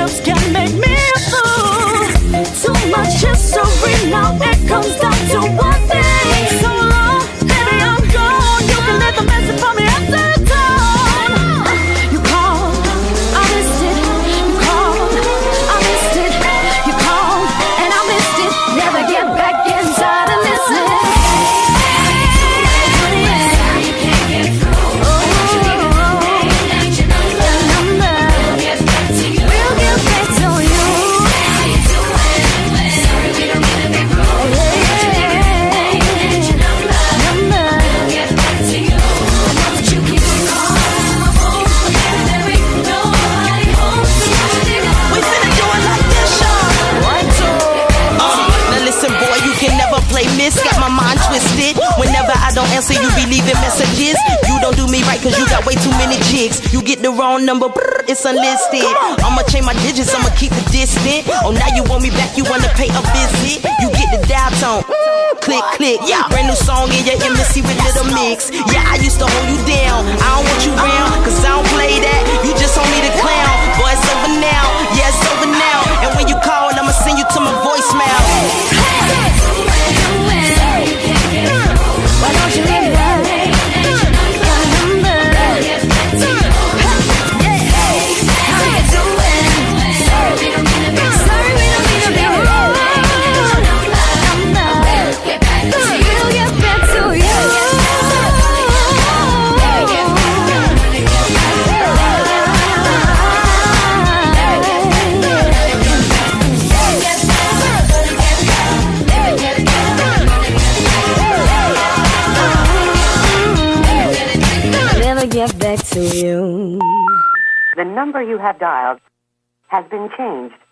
relationships can make me a fool. Too much history, now it comes down to one thing. So long, baby, I'm gone. You can leave the message for me after the dawn. You called, I missed it. You called, I missed it. You called, and I missed it. Never get back inside and listen. Got my mind twisted. Whenever I don't answer, you be leaving messages. You don't do me right cause you got way too many chicks. You get the wrong number, it's unlisted. I'ma change my digits, I'ma keep the distant. Oh, now you want me back, you wanna pay a visit. You get the dial tone, click, click. Brand new song in your embassy with Little Mix. Yeah, I used to hold you down, I don't want you round, cause I don't play that. You just want me to clown. Boy, it's over now, yeah, it's over now. And when you call, I'ma send you to my voicemail. Why don't you leave that? Your number. How you doing? Sorry, we don't mean to be rude. Get back to you. We'll get back to you. Get back to you. The number you have dialed has been changed.